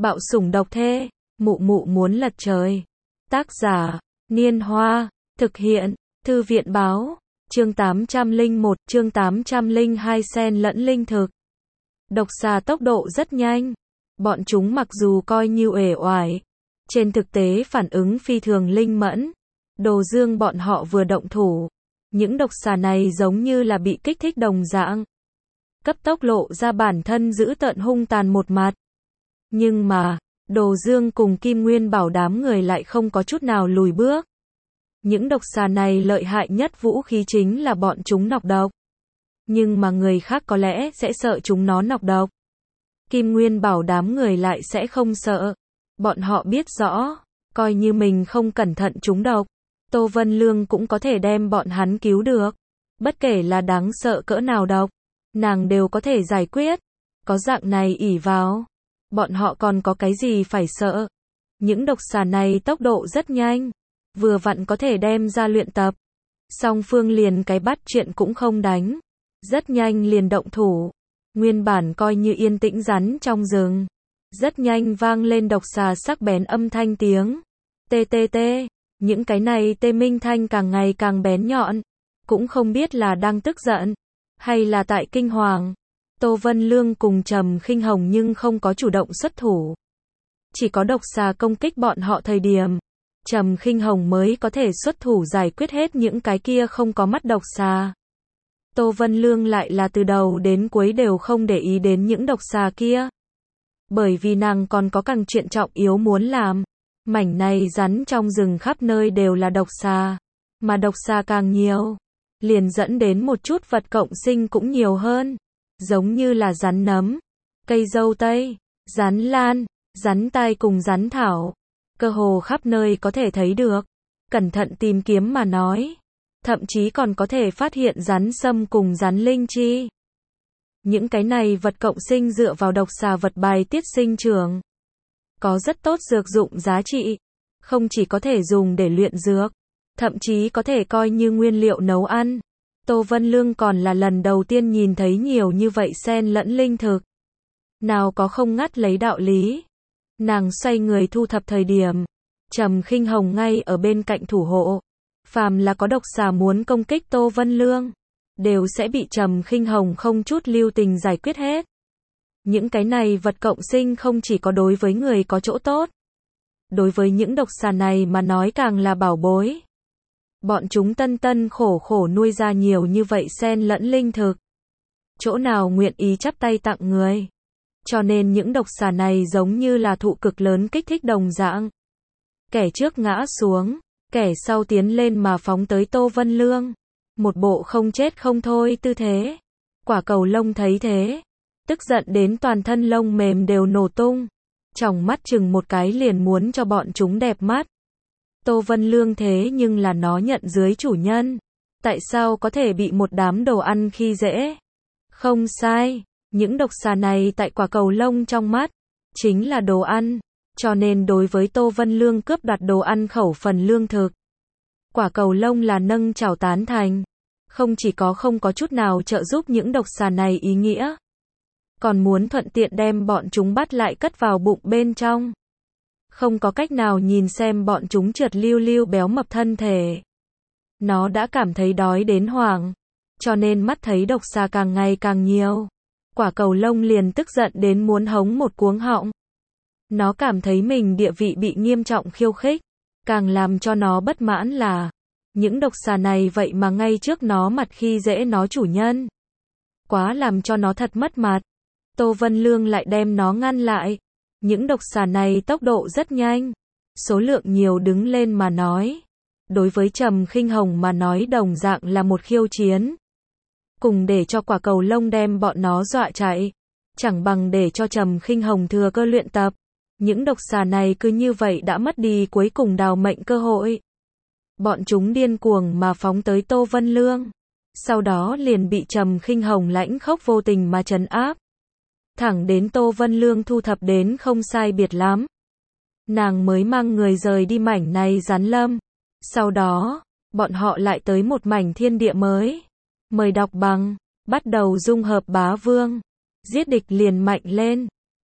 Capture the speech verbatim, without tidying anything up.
Bạo sủng độc thê, mụ mụ muốn lật trời. Tác giả, Niên Hoa, thực hiện, Thư viện Báo, chương tám trăm lẻ một, chương tám trăm lẻ hai xen lẫn linh thực. Độc xà tốc độ rất nhanh. Bọn chúng mặc dù coi như uể oải, trên thực tế phản ứng phi thường linh mẫn. Đồ Dương bọn họ vừa động thủ, những độc xà này giống như là bị kích thích đồng dạng, cấp tốc lộ ra bản thân dữ tợn hung tàn một mặt. Nhưng mà, Đồ Dương cùng Kim Nguyên Bảo đám người lại không có chút nào lùi bước. Những độc xà này lợi hại nhất vũ khí chính là bọn chúng nọc độc. Nhưng mà người khác có lẽ sẽ sợ chúng nó nọc độc. Kim Nguyên Bảo đám người lại sẽ không sợ. Bọn họ biết rõ, coi như mình không cẩn thận trúng độc, Tô Vân Lương cũng có thể đem bọn hắn cứu được. Bất kể là đáng sợ cỡ nào độc, nàng đều có thể giải quyết. Có dạng này ỷ vào, bọn họ còn có cái gì phải sợ. Những độc xà này tốc độ rất nhanh, vừa vặn có thể đem ra luyện tập. Song phương liền cái bắt chuyện cũng không đánh, rất nhanh liền động thủ. Nguyên bản coi như yên tĩnh rắn trong rừng, rất nhanh vang lên độc xà sắc bén âm thanh tiếng. Tê tê tê, những cái này tê minh thanh càng ngày càng bén nhọn. Cũng không biết là đang tức giận, hay là tại kinh hoàng. Tô Vân Lương cùng Trầm Khinh Hồng nhưng không có chủ động xuất thủ. Chỉ có độc xà công kích bọn họ thời điểm, Trầm Khinh Hồng mới có thể xuất thủ giải quyết hết những cái kia không có mắt độc xà. Tô Vân Lương lại là từ đầu đến cuối đều không để ý đến những độc xà kia. Bởi vì nàng còn có càng chuyện trọng yếu muốn làm. Mảnh này rắn trong rừng khắp nơi đều là độc xà. Mà độc xà càng nhiều, liền dẫn đến một chút vật cộng sinh cũng nhiều hơn. Giống như là rắn nấm, cây dâu tây, rắn lan, rắn tai cùng rắn thảo. Cơ hồ khắp nơi có thể thấy được. Cẩn thận tìm kiếm mà nói, thậm chí còn có thể phát hiện rắn sâm cùng rắn linh chi. Những cái này vật cộng sinh dựa vào độc xà vật bài tiết sinh trưởng, có rất tốt dược dụng giá trị. Không chỉ có thể dùng để luyện dược, thậm chí có thể coi như nguyên liệu nấu ăn. Tô Vân Lương còn là lần đầu tiên nhìn thấy nhiều như vậy xen lẫn linh thực. Nào có không ngắt lấy đạo lý. Nàng xoay người thu thập thời điểm, Trầm Khinh Hồng ngay ở bên cạnh thủ hộ. Phàm là có độc xà muốn công kích Tô Vân Lương, đều sẽ bị Trầm Khinh Hồng không chút lưu tình giải quyết hết. Những cái này vật cộng sinh không chỉ có đối với người có chỗ tốt, đối với những độc xà này mà nói càng là bảo bối. Bọn chúng tân tân khổ khổ nuôi ra nhiều như vậy xen lẫn linh thực, chỗ nào nguyện ý chắp tay tặng người. Cho nên những độc xà này giống như là thụ cực lớn kích thích đồng dạng. Kẻ trước ngã xuống, kẻ sau tiến lên mà phóng tới Tô Vân Lương. Một bộ không chết không thôi tư thế. Quả cầu lông thấy thế, tức giận đến toàn thân lông mềm đều nổ tung. Tròng mắt chừng một cái liền muốn cho bọn chúng đẹp mắt. Tô Vân Lương thế nhưng là nó nhận dưới chủ nhân. Tại sao có thể bị một đám đồ ăn khi dễ? Không sai, những độc xà này tại quả cầu lông trong mắt, chính là đồ ăn. Cho nên đối với Tô Vân Lương cướp đoạt đồ ăn khẩu phần lương thực, quả cầu lông là nâng chào tán thành. Không chỉ có không có chút nào trợ giúp những độc xà này ý nghĩa, còn muốn thuận tiện đem bọn chúng bắt lại cất vào bụng bên trong. Không có cách nào nhìn xem bọn chúng trượt lưu lưu béo mập thân thể. Nó đã cảm thấy đói đến hoảng, cho nên mắt thấy độc xà càng ngày càng nhiều. Quả cầu lông liền tức giận đến muốn hống một cuống họng. Nó cảm thấy mình địa vị bị nghiêm trọng khiêu khích. Càng làm cho nó bất mãn là, những độc xà này vậy mà ngay trước nó mặt khi dễ nó chủ nhân. Quá làm cho nó thật mất mặt. Tô Vân Lương lại đem nó ngăn lại. Những độc xà này tốc độ rất nhanh, số lượng nhiều đứng lên mà nói. Đối với Trầm Khinh Hồng mà nói đồng dạng là một khiêu chiến. Cùng để cho quả cầu lông đem bọn nó dọa chạy, chẳng bằng để cho Trầm Khinh Hồng thừa cơ luyện tập. Những độc xà này cứ như vậy đã mất đi cuối cùng đào mệnh cơ hội. Bọn chúng điên cuồng mà phóng tới Tô Vân Lương. Sau đó liền bị Trầm Khinh Hồng lãnh khốc vô tình mà trấn áp. Thẳng đến Tô Vân Lương thu thập đến không sai biệt lắm, nàng mới mang người rời đi mảnh này rắn lâm. Sau đó, bọn họ lại tới một mảnh thiên địa mới. Mời đọc bằng, bắt đầu dung hợp bá vương. Giết địch liền mạnh lên.